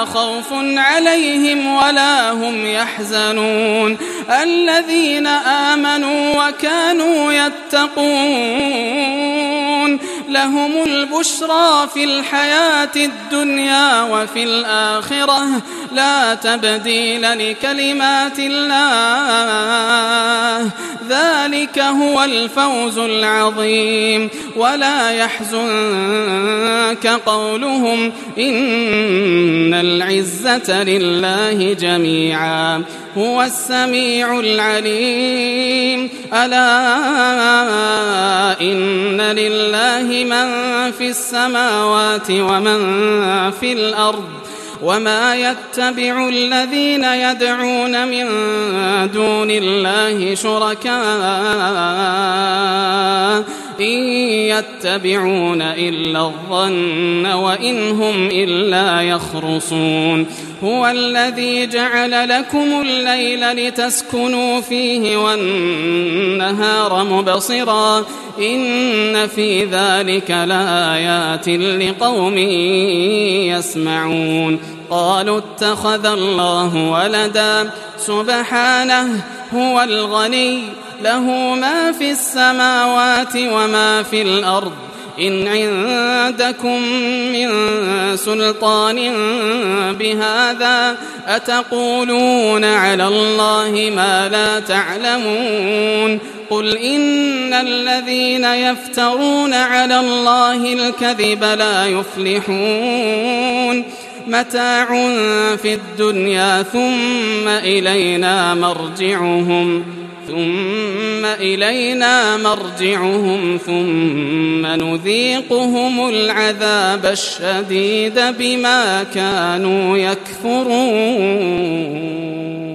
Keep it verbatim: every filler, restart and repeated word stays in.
خوف عليهم ولا هم يحزنون الذين آمنوا وكانوا يتقون لهم البشرى في الحياة الدنيا وفي الآخرة لا تبديل لكلمات الله ذلك هو الفوز العظيم ولا يحزنك قولهم إن العزة لله جميعا هو السميع العليم ألا إن لله من في السماوات ومن في الأرض وما يتبع الذين يدعون من دون الله شركاء إن يتبعون إلا الظن وإن هم إلا يخرصون هو الذي جعل لكم الليل لتسكنوا فيه والنهار مبصرا إن في ذلك لآيات لقوم يسمعون قالوا اتخذ الله ولدا سبحانه هو الغني له ما في السماوات وما في الأرض إن عندكم من سلطان بهذا أتقولون على الله ما لا تعلمون قل إن الذين يفترون على الله الكذب لا يفلحون متاع في الدنيا ثم إلينا مرجعهم ثم إلينا مرجعهم ثم نذيقهم العذاب الشديد بما كانوا يكفرون.